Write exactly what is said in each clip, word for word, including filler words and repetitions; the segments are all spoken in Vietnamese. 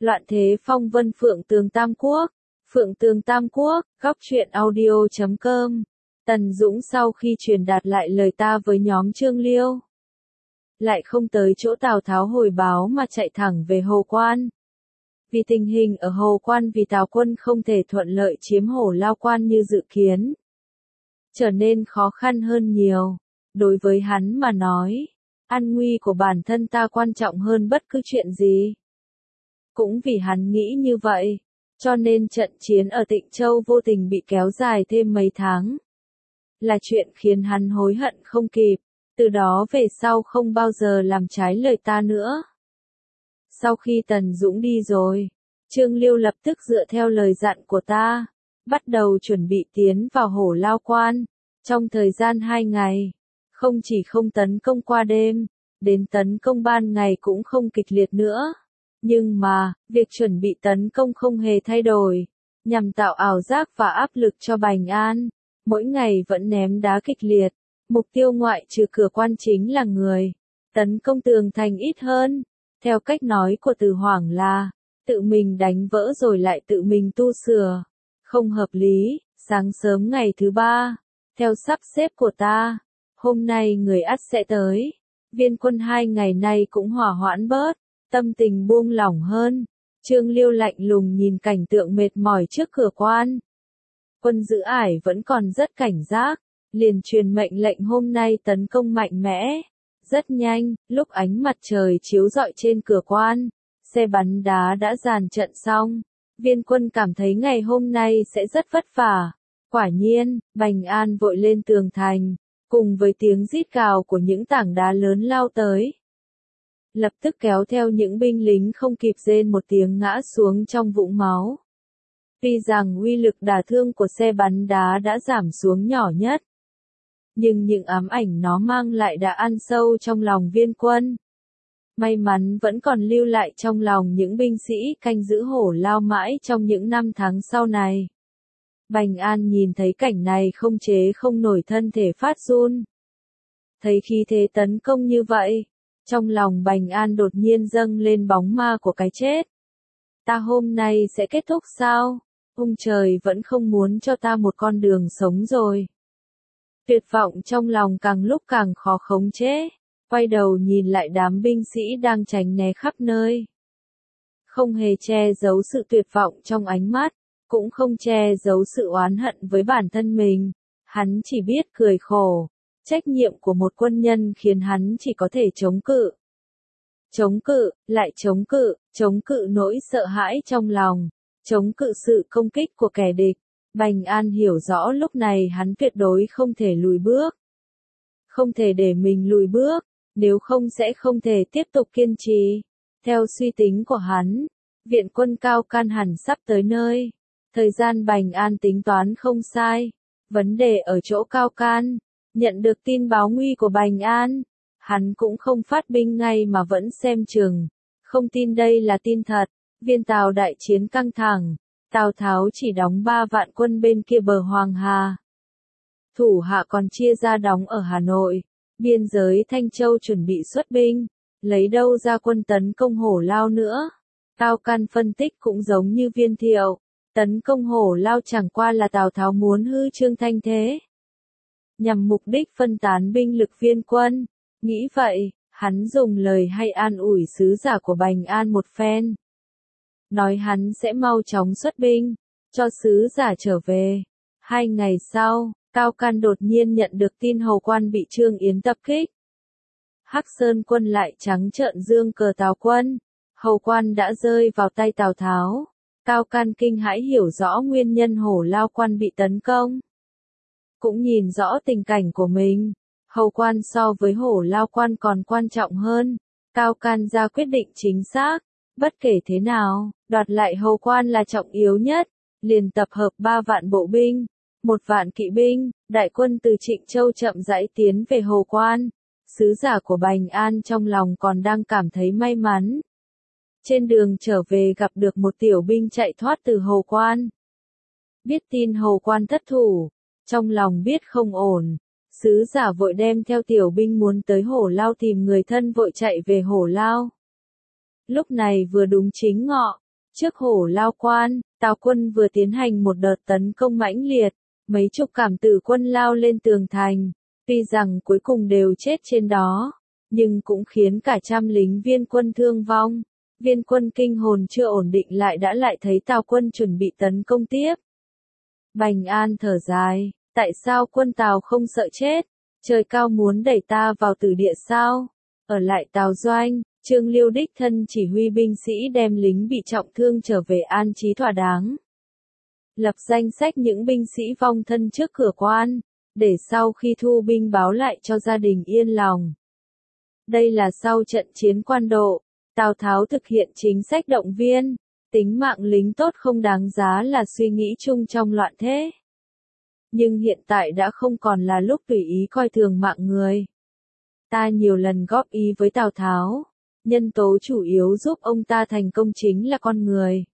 Loạn thế phong vân Phượng Tường Tam Quốc. Phượng Tường Tam Quốc, góc truyện audio chấm com. Tần Dũng sau khi truyền đạt lại lời ta với nhóm Trương Liêu, lại không tới chỗ Tào Tháo hồi báo mà chạy thẳng về Hồ Quan. Vì tình hình ở Hồ Quan vì Tào quân không thể thuận lợi chiếm Hổ Lao Quan như dự kiến, trở nên khó khăn hơn nhiều. Đối với hắn mà nói, an nguy của bản thân ta quan trọng hơn bất cứ chuyện gì. Cũng vì hắn nghĩ như vậy, cho nên trận chiến ở Tịnh Châu vô tình bị kéo dài thêm mấy tháng. Là chuyện khiến hắn hối hận không kịp, từ đó về sau không bao giờ làm trái lời ta nữa. Sau khi Tần Dũng đi rồi, Trương Liêu lập tức dựa theo lời dặn của ta, bắt đầu chuẩn bị tiến vào Hổ Lao Quan. Trong thời gian hai ngày, không chỉ không tấn công qua đêm, đến tấn công ban ngày cũng không kịch liệt nữa. Nhưng mà, việc chuẩn bị tấn công không hề thay đổi, nhằm tạo ảo giác và áp lực cho Bành An. Mỗi ngày vẫn ném đá kịch liệt, mục tiêu ngoại trừ cửa quan chính là người. Tấn công tường thành ít hơn, theo cách nói của Từ Hoảng là, tự mình đánh vỡ rồi lại tự mình tu sửa. Không hợp lý. Sáng sớm ngày thứ ba, theo sắp xếp của ta, hôm nay người ắt sẽ tới. Viên quân hai ngày nay cũng hỏa hoãn bớt, tâm tình buông lỏng hơn. Trương Liêu lạnh lùng nhìn cảnh tượng mệt mỏi trước cửa quan. Quân giữ ải vẫn còn rất cảnh giác, liền truyền mệnh lệnh hôm nay tấn công mạnh mẽ. Rất nhanh, lúc ánh mặt trời chiếu rọi trên cửa quan, xe bắn đá đã dàn trận xong. Viên quân cảm thấy ngày hôm nay sẽ rất vất vả. Quả nhiên, Bành An vội lên tường thành, cùng với tiếng rít gào của những tảng đá lớn lao tới. Lập tức kéo theo những binh lính không kịp rên một tiếng ngã xuống trong vũng máu. Tuy rằng uy lực đả thương của xe bắn đá đã giảm xuống nhỏ nhất, nhưng những ám ảnh nó mang lại đã ăn sâu trong lòng viên quân. May mắn vẫn còn lưu lại trong lòng những binh sĩ canh giữ Hổ Lao mãi trong những năm tháng sau này. Bành An nhìn thấy cảnh này không chế không nổi thân thể phát run. Thấy khí thế tấn công như vậy, trong lòng Bành An đột nhiên dâng lên bóng ma của cái chết. Ta hôm nay sẽ kết thúc sao? Ông trời vẫn không muốn cho ta một con đường sống rồi. Tuyệt vọng trong lòng càng lúc càng khó khống chế, quay đầu nhìn lại đám binh sĩ đang tránh né khắp nơi. Không hề che giấu sự tuyệt vọng trong ánh mắt, cũng không che giấu sự oán hận với bản thân mình. Hắn chỉ biết cười khổ. Trách nhiệm của một quân nhân khiến hắn chỉ có thể chống cự. Chống cự, lại chống cự, chống cự nỗi sợ hãi trong lòng, chống cự sự công kích của kẻ địch. Bành An hiểu rõ lúc này hắn tuyệt đối không thể lùi bước. Không thể để mình lùi bước, nếu không sẽ không thể tiếp tục kiên trì. Theo suy tính của hắn, viện quân Cao Can hẳn sắp tới nơi. Thời gian Bành An tính toán không sai. Vấn đề ở chỗ Cao Can. Nhận được tin báo nguy của Bành An, hắn cũng không phát binh ngay mà vẫn xem chừng. Không tin đây là tin thật. Viên Tào đại chiến căng thẳng. Tào Tháo chỉ đóng ba vạn quân bên kia bờ Hoàng Hà. Thủ hạ còn chia ra đóng ở Hà Nội, biên giới Thanh Châu chuẩn bị xuất binh. Lấy đâu ra quân tấn công Hổ Lao nữa? Cao Can phân tích cũng giống như Viên Thiệu. Tấn công Hổ Lao chẳng qua là Tào Tháo muốn hư trương thanh thế, nhằm mục đích phân tán binh lực viên quân. Nghĩ vậy, hắn dùng lời hay an ủi sứ giả của Bành An một phen. Nói hắn sẽ mau chóng xuất binh, cho sứ giả trở về. Hai ngày sau, Cao Can đột nhiên nhận được tin Hầu Quan bị Trương Yến tập kích. Hắc Sơn quân lại trắng trợn dương cờ Tào quân. Hầu Quan đã rơi vào tay Tào Tháo. Cao Can kinh hãi hiểu rõ nguyên nhân Hổ Lao Quan bị tấn công. Cũng nhìn rõ tình cảnh của mình. Hầu Quan so với Hổ Lao Quan còn quan trọng hơn. Cao Can ra quyết định chính xác. Bất kể thế nào, đoạt lại Hầu Quan là trọng yếu nhất. Liền tập hợp ba vạn bộ binh, một vạn kỵ binh, đại quân từ Trịnh Châu chậm rãi tiến về Hầu Quan. Sứ giả của Bành An trong lòng còn đang cảm thấy may mắn. Trên đường trở về gặp được một tiểu binh chạy thoát từ Hầu Quan. Biết tin Hầu Quan thất thủ, trong lòng biết không ổn, sứ giả vội đem theo tiểu binh muốn tới Hổ Lao tìm người thân vội chạy về Hổ Lao. Lúc này vừa đúng chính ngọ, Trước Hổ Lao Quan, Tào quân vừa tiến hành một đợt tấn công mãnh liệt, mấy chục cảm tử quân lao lên tường thành, tuy rằng cuối cùng đều chết trên đó, nhưng cũng khiến cả trăm lính viên quân thương vong. Viên quân kinh hồn chưa ổn định lại đã lại thấy Tào quân chuẩn bị tấn công tiếp. Bành An thở dài, tại sao quân Tào không sợ chết? Trời cao muốn đẩy ta vào tử địa sao? Ở lại Tào doanh, Trương Liêu đích thân chỉ huy binh sĩ đem lính bị trọng thương trở về an trí thỏa đáng. Lập danh sách những binh sĩ vong thân trước cửa quan, để sau khi thu binh báo lại cho gia đình yên lòng. Đây là sau trận chiến Quan Độ, Tào Tháo thực hiện chính sách động viên, tính mạng lính tốt không đáng giá là suy nghĩ chung trong loạn thế. Nhưng hiện tại đã không còn là lúc tùy ý coi thường mạng người. Ta nhiều lần góp ý với Tào Tháo, nhân tố chủ yếu giúp ông ta thành công chính là con người.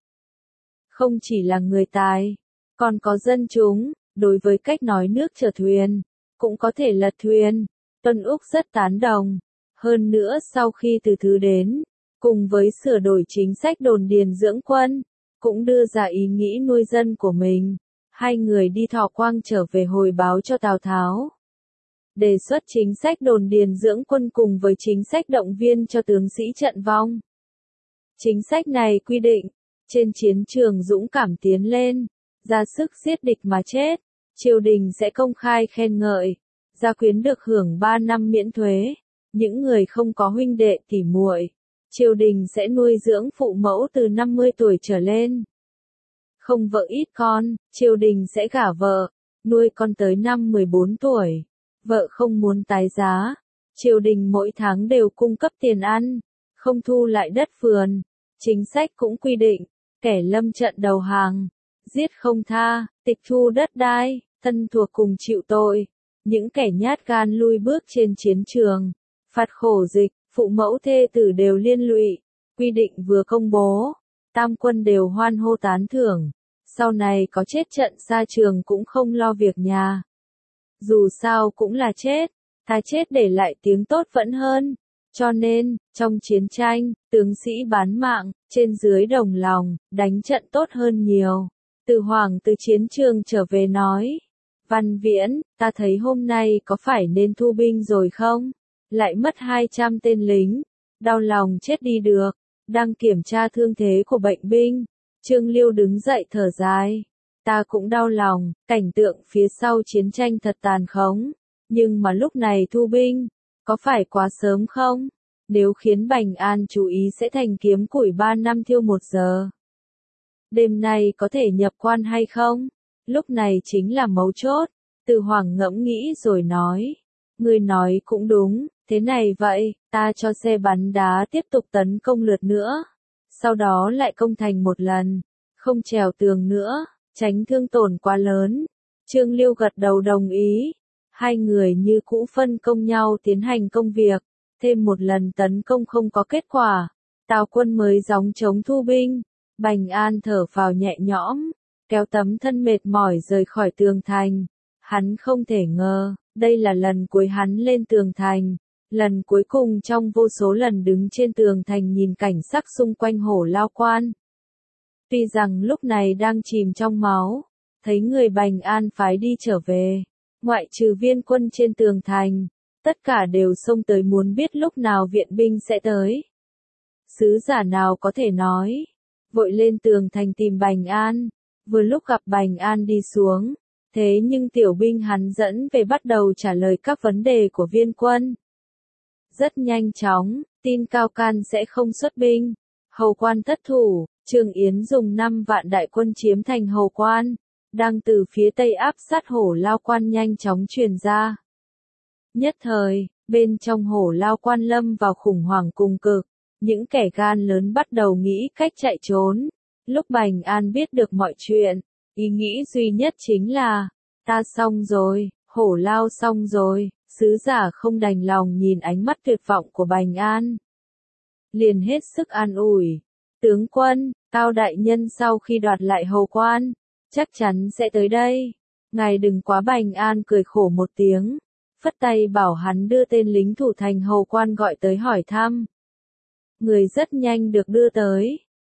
Không chỉ là người tài, còn có dân chúng, đối với cách nói nước chở thuyền, cũng có thể lật thuyền. Tuân Úc rất tán đồng. Hơn nữa sau khi từ thứ đến, cùng với sửa đổi chính sách đồn điền dưỡng quân, cũng đưa ra ý nghĩ nuôi dân của mình. Hai người đi Thọ Quang trở về hồi báo cho Tào Tháo. Đề xuất chính sách đồn điền dưỡng quân cùng với chính sách động viên cho tướng sĩ trận vong. Chính sách này quy định, trên chiến trường dũng cảm tiến lên, ra sức giết địch mà chết, triều đình sẽ công khai khen ngợi, gia quyến được hưởng ba năm miễn thuế, những người không có huynh đệ tỉ muội, triều đình sẽ nuôi dưỡng phụ mẫu từ năm mươi tuổi trở lên. Không vợ ít con, triều đình sẽ gả vợ, nuôi con tới năm mười bốn tuổi. Vợ không muốn tái giá, triều đình mỗi tháng đều cung cấp tiền ăn, không thu lại đất vườn. Chính sách cũng quy định, kẻ lâm trận đầu hàng, giết không tha, tịch thu đất đai, thân thuộc cùng chịu tội. Những kẻ nhát gan lui bước trên chiến trường, phạt khổ dịch, phụ mẫu thê tử đều liên lụy. Quy định vừa công bố, tam quân đều hoan hô tán thưởng. Sau này có chết trận xa trường cũng không lo việc nhà. Dù sao cũng là chết, thà chết để lại tiếng tốt vẫn hơn. Cho nên, trong chiến tranh, tướng sĩ bán mạng, trên dưới đồng lòng, đánh trận tốt hơn nhiều. Từ Hoàng từ chiến trường trở về nói, Văn Viễn, ta thấy hôm nay có phải nên thu binh rồi không? Lại mất hai trăm tên lính, đau lòng chết đi được. Đang kiểm tra thương thế của bệnh binh, Trương Liêu đứng dậy thở dài. Ta cũng đau lòng, cảnh tượng phía sau chiến tranh thật tàn khốc, nhưng mà lúc này thu binh, có phải quá sớm không? Nếu khiến Bành An chú ý sẽ thành kiếm củi ba năm thiêu một giờ. Đêm nay có thể nhập quan hay không? Lúc này chính là mấu chốt. Từ Hoàng ngẫm nghĩ rồi nói. Ngươi nói cũng đúng, thế này vậy, ta cho xe bắn đá tiếp tục tấn công lượt nữa. Sau đó lại công thành một lần, không trèo tường nữa, tránh thương tổn quá lớn. Trương Liêu gật đầu đồng ý. Hai người như cũ phân công nhau tiến hành công việc. Thêm một lần tấn công không có kết quả, Tào quân mới gióng chống thu binh. Bành An thở phào nhẹ nhõm, kéo tấm thân mệt mỏi rời khỏi tường thành. Hắn không thể ngờ, đây là lần cuối hắn lên tường thành, lần cuối cùng trong vô số lần đứng trên tường thành nhìn cảnh sắc xung quanh Hổ Lao Quan. Tuy rằng lúc này đang chìm trong máu, thấy người Bành An phái đi trở về, ngoại trừ viên quân trên tường thành, tất cả đều xông tới muốn biết lúc nào viện binh sẽ tới. Sứ giả nào có thể nói, vội lên tường thành tìm Bành An, vừa lúc gặp Bành An đi xuống, thế nhưng tiểu binh hắn dẫn về bắt đầu trả lời các vấn đề của viên quân. Rất nhanh chóng, tin Cao Can sẽ không xuất binh, Hầu Quan thất thủ, Trương Yến dùng năm vạn đại quân chiếm thành Hầu Quan, đang từ phía tây áp sát Hổ Lao Quan nhanh chóng truyền ra. Nhất thời, bên trong Hổ Lao Quan lâm vào khủng hoảng cùng cực, những kẻ gan lớn bắt đầu nghĩ cách chạy trốn. Lúc Bành An biết được mọi chuyện, ý nghĩ duy nhất chính là, ta xong rồi, Hổ Lao xong rồi. Sứ giả không đành lòng nhìn ánh mắt tuyệt vọng của Bành An. Liền hết sức an ủi, tướng quân, Cao đại nhân sau khi đoạt lại Hầu Quan, chắc chắn sẽ tới đây. Ngài đừng quá. Bành An cười khổ một tiếng, phất tay bảo hắn đưa tên lính thủ thành Hầu Quan gọi tới hỏi thăm. Người rất nhanh được đưa tới.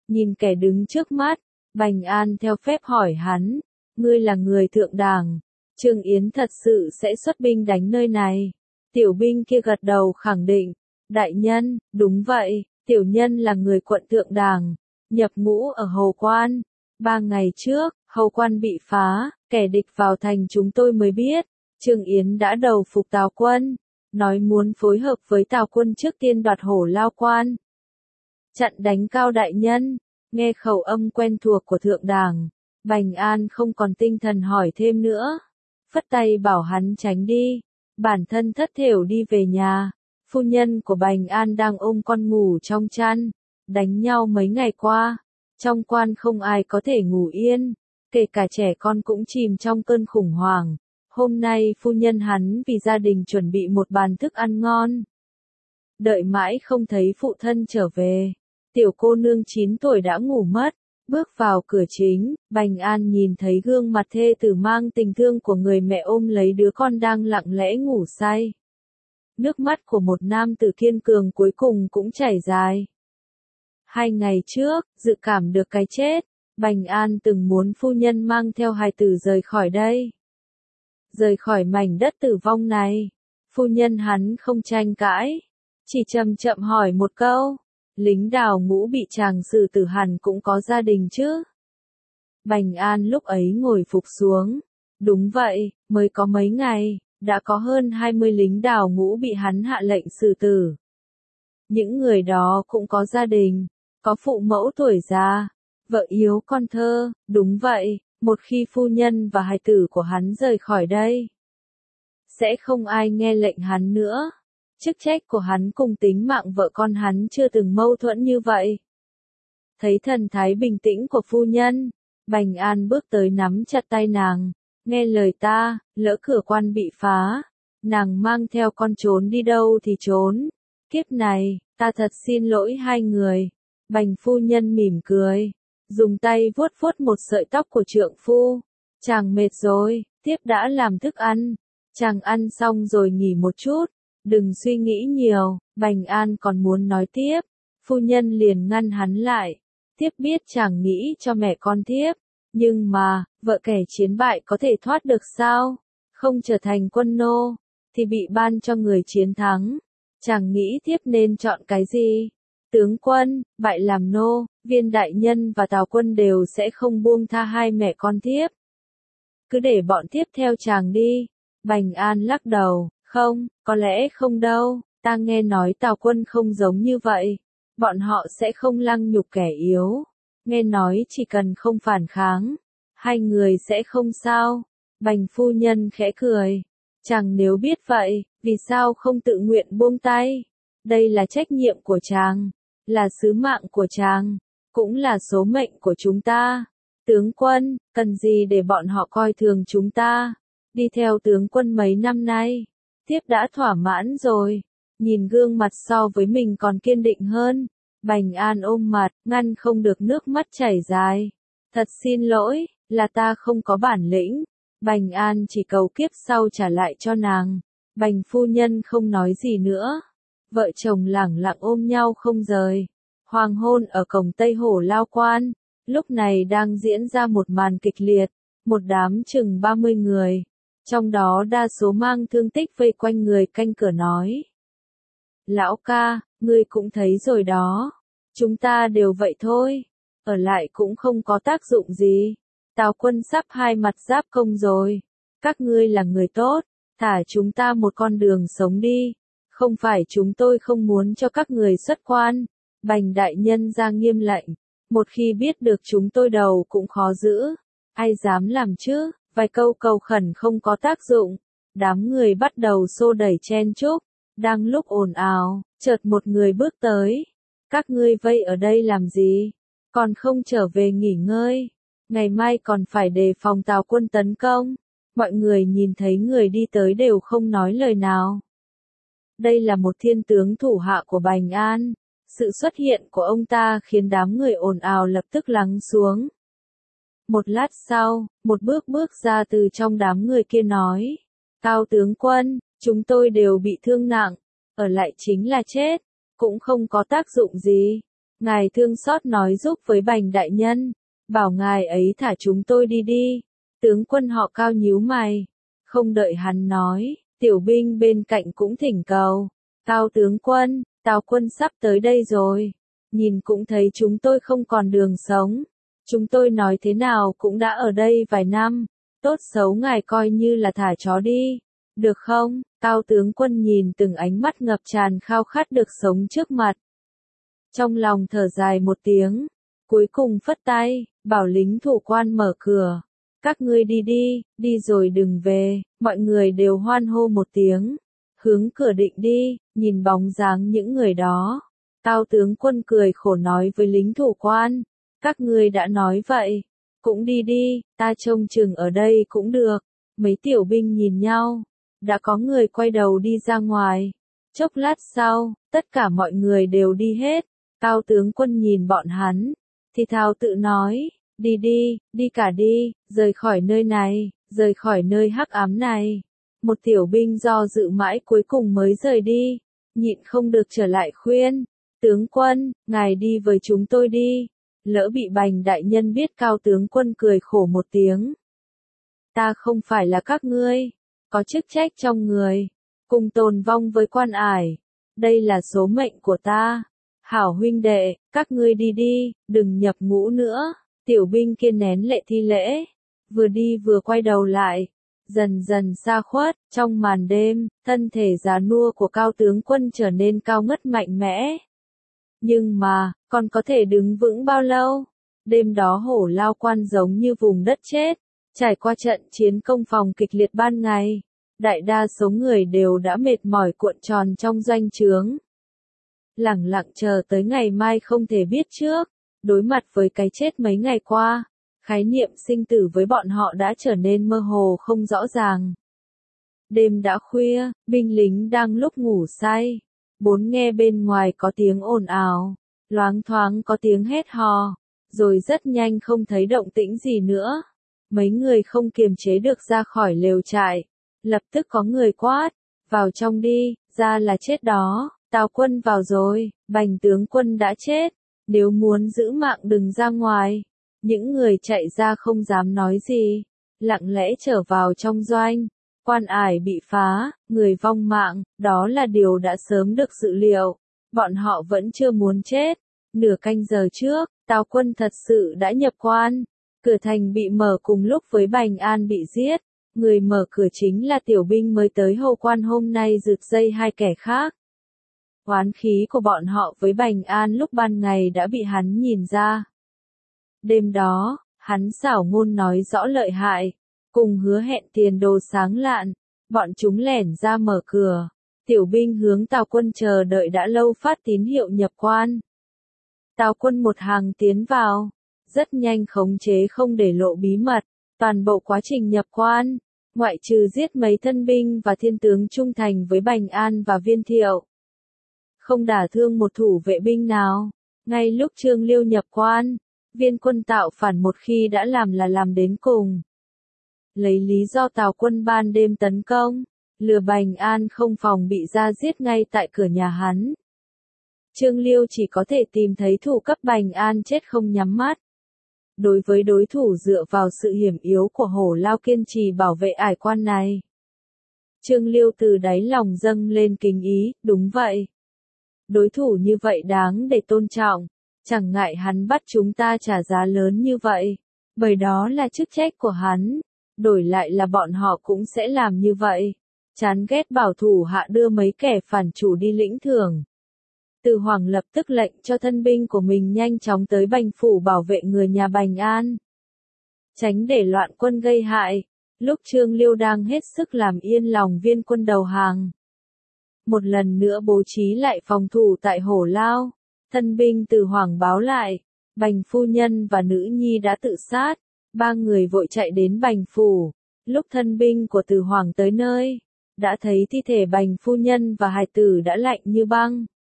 nhìn kẻ đứng trước mắt, Bành An theo phép hỏi hắn, ngươi là người thượng đảng, Trương Yến thật sự sẽ xuất binh đánh nơi này. Tiểu binh kia gật đầu khẳng định, đại nhân, đúng vậy, tiểu nhân là người quận thượng đảng, nhập ngũ ở Hầu Quan. Ba ngày trước, Hầu Quan bị phá, kẻ địch vào thành chúng tôi mới biết, Trương Yến đã đầu phục Tào quân, nói muốn phối hợp với Tào quân trước tiên đoạt Hổ Lao Quan. Chặn đánh Cao đại nhân, nghe khẩu âm quen thuộc của thượng đảng, Bành An không còn tinh thần hỏi thêm nữa, phất tay bảo hắn tránh đi, bản thân thất thểu đi về nhà. Phu nhân của Bành An đang ôm con ngủ trong chăn, đánh nhau mấy ngày qua, trong quan không ai có thể ngủ yên, kể cả trẻ con cũng chìm trong cơn khủng hoảng. Hôm nay phu nhân hắn vì gia đình chuẩn bị một bàn thức ăn ngon. Đợi mãi không thấy phụ thân trở về, tiểu cô nương chín tuổi đã ngủ mất. Bước vào cửa chính, Bành An nhìn thấy gương mặt thê tử mang tình thương của người mẹ ôm lấy đứa con đang lặng lẽ ngủ say. Nước mắt của một nam tử kiên cường cuối cùng cũng chảy dài. Hai ngày trước, dự cảm được cái chết, Bành An từng muốn phu nhân mang theo hài tử rời khỏi đây. Rời khỏi mảnh đất tử vong này. Phu nhân hắn không tranh cãi, chỉ chậm chậm hỏi một câu. Lính đào ngũ bị chàng xử tử hẳn cũng có gia đình chứ? Bành An lúc ấy ngồi phục xuống. Đúng vậy, mới có mấy ngày, đã có hơn hai mươi lính đào ngũ bị hắn hạ lệnh xử tử. Những người đó cũng có gia đình, có phụ mẫu tuổi già, vợ yếu con thơ, đúng vậy, một khi phu nhân và hài tử của hắn rời khỏi đây, sẽ không ai nghe lệnh hắn nữa. Chức trách của hắn cùng tính mạng vợ con hắn chưa từng mâu thuẫn như vậy. Thấy thần thái bình tĩnh của phu nhân, Bành An bước tới nắm chặt tay nàng, nghe lời ta, lỡ cửa quan bị phá, nàng mang theo con trốn đi đâu thì trốn. Kiếp này, ta thật xin lỗi hai người. Bành phu nhân mỉm cười, dùng tay vuốt vuốt một sợi tóc của trượng phu. Chàng mệt rồi, tiếp đã làm thức ăn. Chàng ăn xong rồi nghỉ một chút. Đừng suy nghĩ nhiều, Bành An còn muốn nói tiếp, phu nhân liền ngăn hắn lại. Tiếp biết chàng nghĩ cho mẹ con tiếp, nhưng mà, vợ kẻ chiến bại có thể thoát được sao? Không trở thành quân nô, thì bị ban cho người chiến thắng. Chàng nghĩ tiếp nên chọn cái gì? Tướng quân, bại làm nô, Viên đại nhân và Tào quân đều sẽ không buông tha hai mẹ con tiếp. Cứ để bọn tiếp theo chàng đi. Bành An lắc đầu. Không, có lẽ không đâu, ta nghe nói Tào quân không giống như vậy. Bọn họ sẽ không lăng nhục kẻ yếu. Nghe nói chỉ cần không phản kháng, hai người sẽ không sao. Bành phu nhân khẽ cười. Chàng nếu biết vậy, vì sao không tự nguyện buông tay? Đây là trách nhiệm của chàng, là sứ mạng của chàng, cũng là số mệnh của chúng ta. Tướng quân, cần gì để bọn họ coi thường chúng ta? Đi theo tướng quân mấy năm nay, tiếp đã thỏa mãn rồi. Nhìn gương mặt so với mình còn kiên định hơn, Bành An ôm mặt, ngăn không được nước mắt chảy dài. Thật xin lỗi, là ta không có bản lĩnh. Bành An chỉ cầu kiếp sau trả lại cho nàng. Bành phu nhân không nói gì nữa. Vợ chồng lẳng lặng ôm nhau không rời. Hoàng hôn ở cổng Tây Hổ Lao Quan, lúc này đang diễn ra một màn kịch liệt. Một đám chừng ba mươi người, trong đó đa số mang thương tích vây quanh người canh cửa nói. Lão ca, ngươi cũng thấy rồi đó. Chúng ta đều vậy thôi. Ở lại cũng không có tác dụng gì. Tào quân sắp hai mặt giáp công rồi. Các ngươi là người tốt, thả chúng ta một con đường sống đi. Không phải chúng tôi không muốn cho các người xuất quan. Bành đại nhân ra nghiêm lệnh. Một khi biết được chúng tôi đầu cũng khó giữ. Ai dám làm chứ? Vài câu cầu khẩn không có tác dụng. Đám người bắt đầu xô đẩy chen chúc. Đang lúc ồn ào, chợt một người bước tới. Các ngươi vây ở đây làm gì? Còn không trở về nghỉ ngơi? Ngày mai còn phải đề phòng Tào quân tấn công. Mọi người nhìn thấy người đi tới đều không nói lời nào. Đây là một thiên tướng thủ hạ của Bành An. Sự xuất hiện của ông ta khiến đám người ồn ào lập tức lắng xuống. Một lát sau, một bước bước ra từ trong đám người kia nói. Cao tướng quân, chúng tôi đều bị thương nặng, ở lại chính là chết, cũng không có tác dụng gì. Ngài thương xót nói giúp với Bành đại nhân, bảo ngài ấy thả chúng tôi đi đi. Tướng quân họ Cao nhíu mày, không đợi hắn nói, tiểu binh bên cạnh cũng thỉnh cầu, Cao tướng quân, Tào quân sắp tới đây rồi, nhìn cũng thấy chúng tôi không còn đường sống, chúng tôi nói thế nào cũng đã ở đây vài năm, tốt xấu ngài coi như là thả chó đi, được không? Cao tướng quân nhìn từng ánh mắt ngập tràn khao khát được sống trước mặt. Trong lòng thở dài một tiếng, cuối cùng phất tay, bảo lính thủ quan mở cửa. Các ngươi đi đi, đi rồi đừng về, mọi người đều hoan hô một tiếng. Hướng cửa định đi, nhìn bóng dáng những người đó. Cao tướng quân cười khổ nói với lính thủ quan, các ngươi đã nói vậy, cũng đi đi, ta trông chừng ở đây cũng được. Mấy tiểu binh nhìn nhau, đã có người quay đầu đi ra ngoài. Chốc lát sau, tất cả mọi người đều đi hết. Cao tướng quân nhìn bọn hắn, thì thào tự nói, đi đi, đi cả đi, rời khỏi nơi này, rời khỏi nơi hắc ám này. Một tiểu binh do dự mãi cuối cùng mới rời đi, nhịn không được trở lại khuyên, tướng quân, ngài đi với chúng tôi đi. Lỡ bị Bành đại nhân biết. Cao tướng quân cười khổ một tiếng. Ta không phải là các ngươi, có chức trách trong người, cùng tồn vong với quan ải, đây là số mệnh của ta. Hảo huynh đệ, các ngươi đi đi, đừng nhập ngũ nữa. Tiểu binh kia nén lệ thi lễ, vừa đi vừa quay đầu lại, dần dần xa khuất. Trong màn đêm, thân thể già nua của Cao tướng quân trở nên cao ngất mạnh mẽ. Nhưng mà, còn có thể đứng vững bao lâu? Đêm đó Hổ Lao quan giống như vùng đất chết, trải qua trận chiến công phòng kịch liệt ban ngày. Đại đa số người đều đã mệt mỏi cuộn tròn trong doanh trướng. Lẳng lặng chờ tới ngày mai không thể biết trước, đối mặt với cái chết mấy ngày qua, khái niệm sinh tử với bọn họ đã trở nên mơ hồ không rõ ràng. Đêm đã khuya, binh lính đang lúc ngủ say, bốn nghe bên ngoài có tiếng ồn ào, loáng thoáng có tiếng hét hò, rồi rất nhanh không thấy động tĩnh gì nữa. Mấy người không kiềm chế được ra khỏi lều trại, lập tức có người quát, vào trong đi, ra là chết đó. Tào quân vào rồi, Bành tướng quân đã chết, nếu muốn giữ mạng đừng ra ngoài. Những người chạy ra không dám nói gì, lặng lẽ trở vào trong doanh. Quan ải bị phá, người vong mạng, đó là điều đã sớm được dự liệu. Bọn họ vẫn chưa muốn chết. Nửa canh giờ trước, Tào quân thật sự đã nhập quan. Cửa thành bị mở cùng lúc với Bành An bị giết. Người mở cửa chính là tiểu binh mới tới hầu quan hôm nay rượt dây hai kẻ khác. Oán khí của bọn họ với Bành An lúc ban ngày đã bị hắn nhìn ra. Đêm đó, hắn xảo ngôn nói rõ lợi hại, cùng hứa hẹn tiền đồ sáng lạn, bọn chúng lẻn ra mở cửa. Tiểu binh hướng Tào quân chờ đợi đã lâu phát tín hiệu nhập quan. Tào quân một hàng tiến vào, rất nhanh khống chế không để lộ bí mật, toàn bộ quá trình nhập quan, ngoại trừ giết mấy thân binh và thiên tướng trung thành với Bành An và Viên Thiệu. Không đả thương một thủ vệ binh nào. Ngay lúc Trương Liêu nhập quan, Viên quân tạo phản một khi đã làm là làm đến cùng. Lấy lý do Tào quân ban đêm tấn công, lừa Bành An không phòng bị ra giết ngay tại cửa nhà hắn. Trương Liêu chỉ có thể tìm thấy thủ cấp Bành An chết không nhắm mắt. Đối với đối thủ dựa vào sự hiểm yếu của Hổ Lao kiên trì bảo vệ ải quan này, Trương Liêu từ đáy lòng dâng lên kính ý, đúng vậy. Đối thủ như vậy đáng để tôn trọng, chẳng ngại hắn bắt chúng ta trả giá lớn như vậy, bởi đó là chức trách của hắn, đổi lại là bọn họ cũng sẽ làm như vậy. Chán ghét bảo thủ hạ đưa mấy kẻ phản chủ đi lĩnh thưởng. Từ Hoàng lập tức lệnh cho thân binh của mình nhanh chóng tới Bành phủ bảo vệ người nhà Bành An, tránh để loạn quân gây hại. Lúc Trương Liêu đang hết sức làm yên lòng Viên quân đầu hàng, một lần nữa bố trí lại phòng thủ tại Hổ Lao, thân binh từ Hoàng báo lại, Bành phu nhân và nữ nhi đã tự sát. Ba người vội chạy đến Bành phủ. Lúc thân binh của Từ Hoàng tới nơi, đã thấy thi thể Bành phu nhân và hài tử đã lạnh như băng.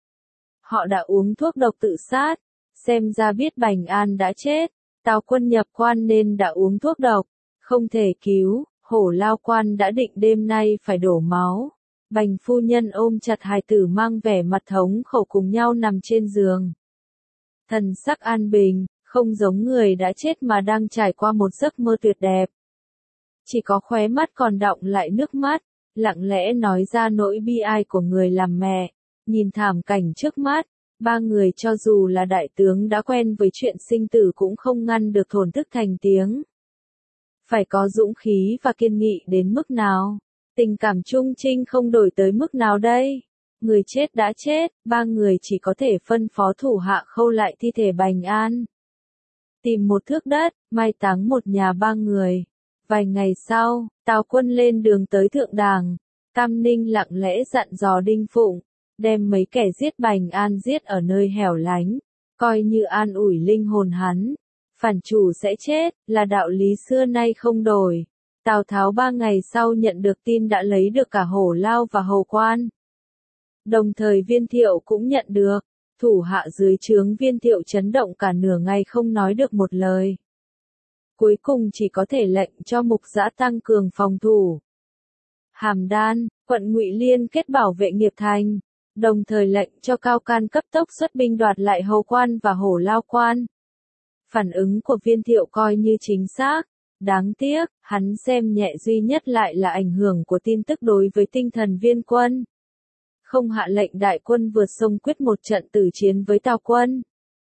Họ đã uống thuốc độc tự sát, xem ra biết Bành An đã chết. Tào quân nhập quan nên đã uống thuốc độc, không thể cứu. Hổ Lao quan đã định đêm nay phải đổ máu. Bành phu nhân ôm chặt hài tử mang vẻ mặt thống khổ cùng nhau nằm trên giường. thần sắc an bình, không giống người đã chết mà đang trải qua một giấc mơ tuyệt đẹp. Chỉ có khóe mắt còn đọng lại nước mắt, lặng lẽ nói ra nỗi bi ai của người làm mẹ, nhìn thảm cảnh trước mắt, ba người cho dù là đại tướng đã quen với chuyện sinh tử cũng không ngăn được thổn thức thành tiếng. Phải có dũng khí và kiên nghị đến mức nào? Tình cảm trung trinh không đổi tới mức nào đây? Người chết đã chết, ba người chỉ có thể phân phó thủ hạ khâu lại thi thể Bành An. Tìm một thước đất, mai táng một nhà ba người. Vài ngày sau, Tào Quân lên đường tới Thượng Đàng. Tam Ninh lặng lẽ dặn dò Đinh Phụng, đem mấy kẻ giết Bành An giết ở nơi hẻo lánh, coi như an ủi linh hồn hắn. Phản chủ sẽ chết, là đạo lý xưa nay không đổi. Tào Tháo ba ngày sau nhận được tin đã lấy được cả Hổ Lao và Hầu Quan. Đồng thời Viên Thiệu cũng nhận được, thủ hạ dưới trướng Viên Thiệu chấn động cả nửa ngày không nói được một lời. Cuối cùng chỉ có thể lệnh cho Mục Dã tăng cường phòng thủ. Hàm Đan, quận Ngụy Liên kết bảo vệ Nghiệp Thành, đồng thời lệnh cho Cao Can cấp tốc xuất binh đoạt lại Hầu Quan và Hổ Lao Quan. Phản ứng của Viên Thiệu coi như chính xác, đáng tiếc, hắn xem nhẹ duy nhất lại là ảnh hưởng của tin tức đối với tinh thần Viên quân. Không hạ lệnh đại quân vượt sông quyết một trận tử chiến với Tào quân,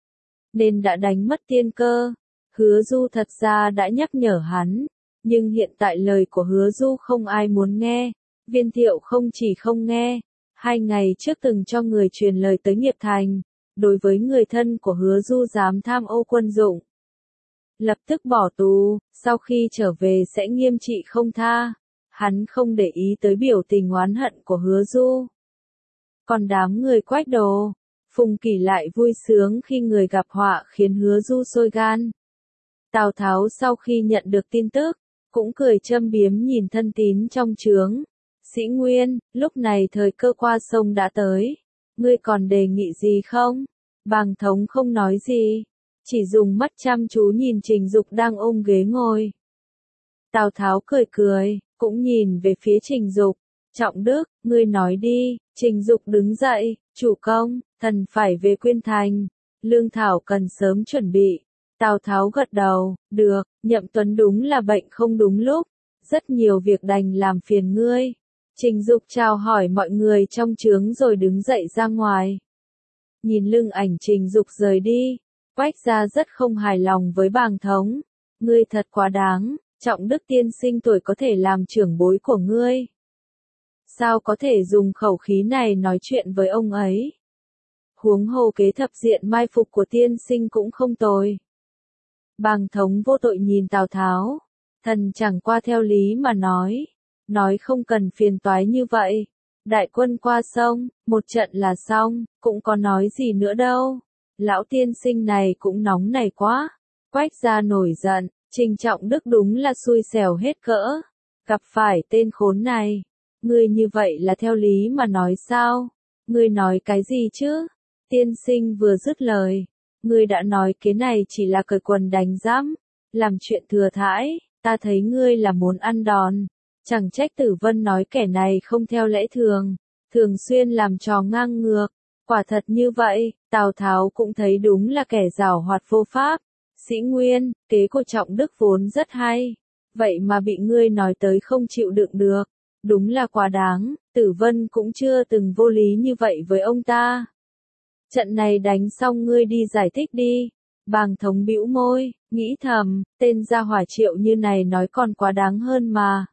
nên đã đánh mất tiên cơ. Hứa Du thật ra đã nhắc nhở hắn, nhưng hiện tại lời của Hứa Du không ai muốn nghe. Viên Thiệu không chỉ không nghe, hai ngày trước từng cho người truyền lời tới Nghiệp Thành, đối với người thân của Hứa Du dám tham ô quân dụng, lập tức bỏ tù, sau khi trở về sẽ nghiêm trị không tha. Hắn không để ý tới biểu tình oán hận của Hứa Du. Còn đám người Quách Đồ, Phùng Kỳ lại vui sướng khi người gặp họa khiến Hứa Du sôi gan. Tào Tháo sau khi nhận được tin tức, cũng cười châm biếm nhìn thân tín trong trướng. Sĩ Nguyên, lúc này thời cơ qua sông đã tới. Ngươi còn đề nghị gì không? Bàng Thống không nói gì, chỉ dùng mắt chăm chú nhìn Trình Dục đang ôm ghế ngồi. Tào Tháo cười cười, cũng nhìn về phía Trình Dục. Trọng Đức, ngươi nói đi. Trình Dục đứng dậy, chủ công, thần phải về Quyên Thành. Lương thảo cần sớm chuẩn bị. Tào Tháo gật đầu, được, Nhậm Tuấn đúng là bệnh không đúng lúc. Rất nhiều việc đành làm phiền ngươi. Trình Dục chào hỏi mọi người trong trướng rồi đứng dậy ra ngoài. Nhìn lưng ảnh Trình Dục rời đi, Quách gia rất không hài lòng với Bàng Thống. Ngươi thật quá đáng, Trọng Đức tiên sinh tuổi có thể làm trưởng bối của ngươi. Sao có thể dùng khẩu khí này nói chuyện với ông ấy? Huống hồ kế thập diện mai phục của tiên sinh cũng không tồi. Bàng Thống vô tội nhìn Tào Tháo. Thần chẳng qua theo lý mà nói. Nói không cần phiền toái như vậy. Đại quân qua sông, một trận là xong, cũng có nói gì nữa đâu. Lão tiên sinh này cũng nóng nảy quá. Quách gia nổi giận, Trình Trọng Đức đúng là xui xẻo hết cỡ. Gặp phải tên khốn này. Ngươi như vậy là theo lý mà nói sao? Ngươi nói cái gì chứ? Tiên sinh vừa dứt lời. Ngươi đã nói cái này chỉ là cởi quần đánh giám. Làm chuyện thừa thãi, ta thấy ngươi là muốn ăn đòn. Chẳng trách Tử Vân nói kẻ này không theo lẽ thường. Thường xuyên làm trò ngang ngược. Quả thật như vậy, Tào Tháo cũng thấy đúng là kẻ giảo hoạt vô pháp. Sĩ Nguyên, kế của Trọng Đức vốn rất hay. Vậy mà bị ngươi nói tới không chịu đựng được. Đúng là quá đáng, Tử Vân cũng chưa từng vô lý như vậy với ông ta. Trận này đánh xong ngươi đi giải thích đi. Bàng Thống bĩu môi, nghĩ thầm, tên gia hỏa Triệu như này nói còn quá đáng hơn mà.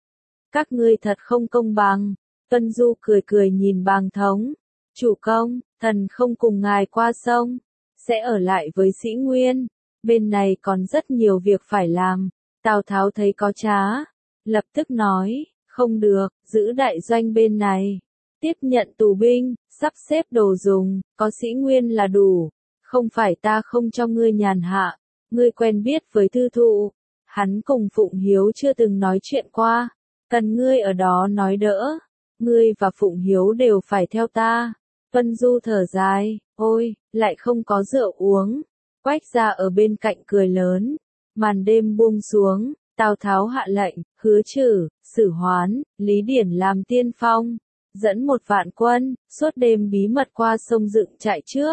Các ngươi thật không công bằng. Tuân Du cười cười nhìn Bàng Thống. Chủ công, thần không cùng ngài qua sông, sẽ ở lại với Sĩ Nguyên. Bên này còn rất nhiều việc phải làm. Tào Tháo thấy có trá, lập tức nói, không được, giữ đại doanh bên này. Tiếp nhận tù binh, sắp xếp đồ dùng, có Sĩ Nguyên là đủ. Không phải ta không cho ngươi nhàn hạ, ngươi quen biết với Thư Thụ. Hắn cùng Phụng Hiếu chưa từng nói chuyện qua, cần ngươi ở đó nói đỡ. Ngươi và Phụng Hiếu đều phải theo ta. Tuân Du thở dài, ôi, lại không có rượu uống. Quách gia ở bên cạnh cười lớn. Màn đêm buông xuống, Tào Tháo hạ lệnh, Hứa Trử, Sử Hoán, Lý Điển làm tiên phong, dẫn một vạn quân, suốt đêm bí mật qua sông dựng trại trước.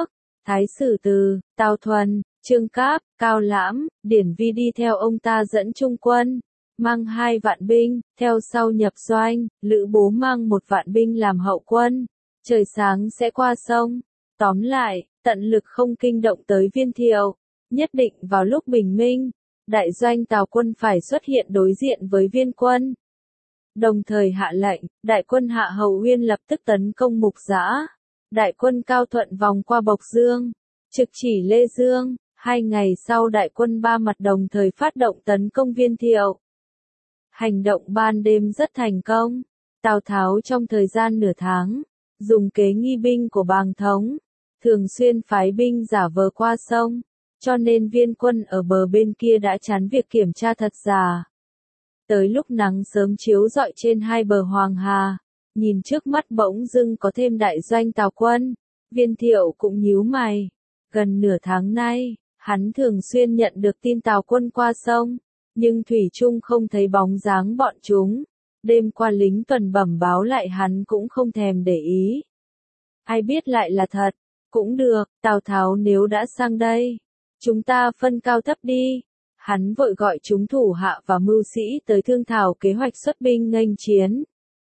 Thái sử Từ, Tào Thuần, Trương Cáp, Cao Lãm, Điển Vi đi theo ông ta dẫn trung quân, mang hai vạn binh, theo sau nhập doanh, Lữ Bố mang một vạn binh làm hậu quân, trời sáng sẽ qua sông. Tóm lại, tận lực không kinh động tới Viên Thiệu, nhất định vào lúc bình minh, đại doanh Tào quân phải xuất hiện đối diện với Viên quân. Đồng thời hạ lệnh, đại quân Hạ Hầu Uyên lập tức tấn công Mục Dã. Đại quân Cao Thuận vòng qua Bộc Dương, trực chỉ Lê Dương, hai ngày sau đại quân ba mặt đồng thời phát động tấn công Viên Thiệu. Hành động ban đêm rất thành công, Tào Tháo trong thời gian nửa tháng, dùng kế nghi binh của Bàng Thống, thường xuyên phái binh giả vờ qua sông, cho nên Viên quân ở bờ bên kia đã chán việc kiểm tra thật giả. Tới lúc nắng sớm chiếu rọi trên hai bờ Hoàng Hà, nhìn trước mắt bỗng dưng có thêm đại doanh Tào quân, Viên Thiệu cũng nhíu mày. Gần nửa tháng nay, hắn thường xuyên nhận được tin Tào quân qua sông, nhưng thủy chung không thấy bóng dáng bọn chúng. Đêm qua lính tuần bẩm báo lại hắn cũng không thèm để ý. Ai biết lại là thật, cũng được, Tào Tháo nếu đã sang đây, chúng ta phân cao thấp đi. Hắn vội gọi chúng thủ hạ và mưu sĩ tới thương thảo kế hoạch xuất binh nghênh chiến.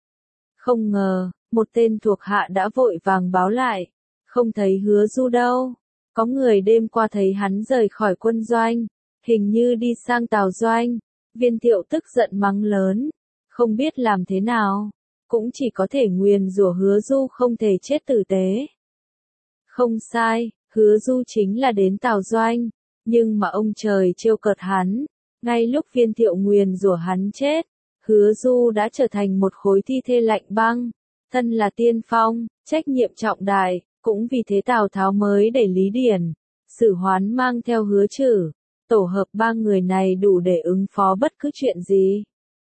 Không ngờ, một tên thuộc hạ đã vội vàng báo lại, không thấy Hứa Du đâu. Có người đêm qua thấy hắn rời khỏi quân doanh, hình như đi sang Tào doanh. Viên Thiệu tức giận mắng lớn, không biết làm thế nào, cũng chỉ có thể nguyền rủa Hứa Du không thể chết tử tế. Không sai, Hứa Du chính là đến Tào doanh, nhưng mà ông trời trêu cợt hắn, ngay lúc Viên Thiệu nguyền rủa hắn chết, Hứa Du đã trở thành một khối thi thể lạnh băng. Thân là tiên phong, trách nhiệm trọng đại, cũng vì thế Tào Tháo mới để Lý Điển, Sử Hoán mang theo Hứa Trử, tổ hợp ba người này đủ để ứng phó bất cứ chuyện gì.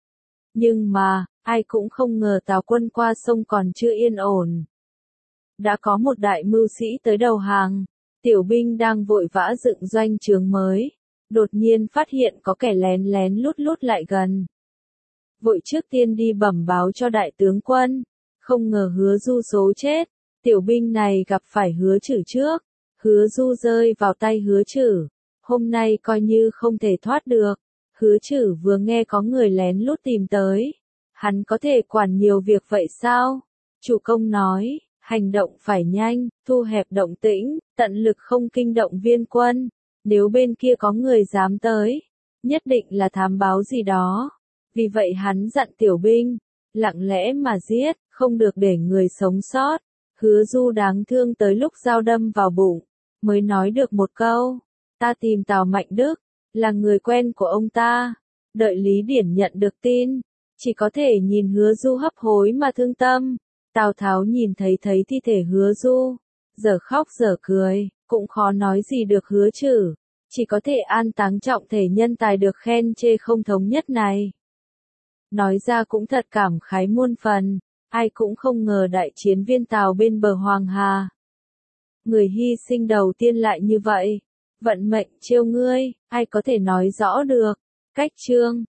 Nhưng mà, ai cũng không ngờ Tào quân qua sông còn chưa yên ổn. Đã có một đại mưu sĩ tới đầu hàng, tiểu binh đang vội vã dựng doanh trướng mới, đột nhiên phát hiện có kẻ lén lén lút lút lại gần. Vội trước tiên đi bẩm báo cho đại tướng quân, không ngờ Hứa Du số chết, tiểu binh này gặp phải Hứa Trử trước, Hứa Du rơi vào tay Hứa Trử, hôm nay coi như không thể thoát được. Hứa Trử vừa nghe có người lén lút tìm tới, hắn có thể quản nhiều việc vậy sao? Chủ công nói, hành động phải nhanh, thu hẹp động tĩnh, tận lực không kinh động Viên quân, nếu bên kia có người dám tới, nhất định là thám báo gì đó. Vì vậy hắn dặn tiểu binh, lặng lẽ mà giết, không được để người sống sót. Hứa Du đáng thương tới lúc dao đâm vào bụng, mới nói được một câu, ta tìm Tào Mạnh Đức, là người quen của ông ta. Đợi Lý Điển nhận được tin, chỉ có thể nhìn Hứa Du hấp hối mà thương tâm. Tào Tháo nhìn thấy thấy thi thể Hứa Du, giờ khóc giờ cười, cũng khó nói gì được Hứa Trử, chỉ có thể an táng trọng thể nhân tài được khen chê không thống nhất này. Nói ra cũng thật cảm khái muôn phần, ai cũng không ngờ đại chiến Viên Tào bên bờ Hoàng Hà. Người hy sinh đầu tiên lại như vậy, vận mệnh trêu ngươi, ai có thể nói rõ được. Cách chương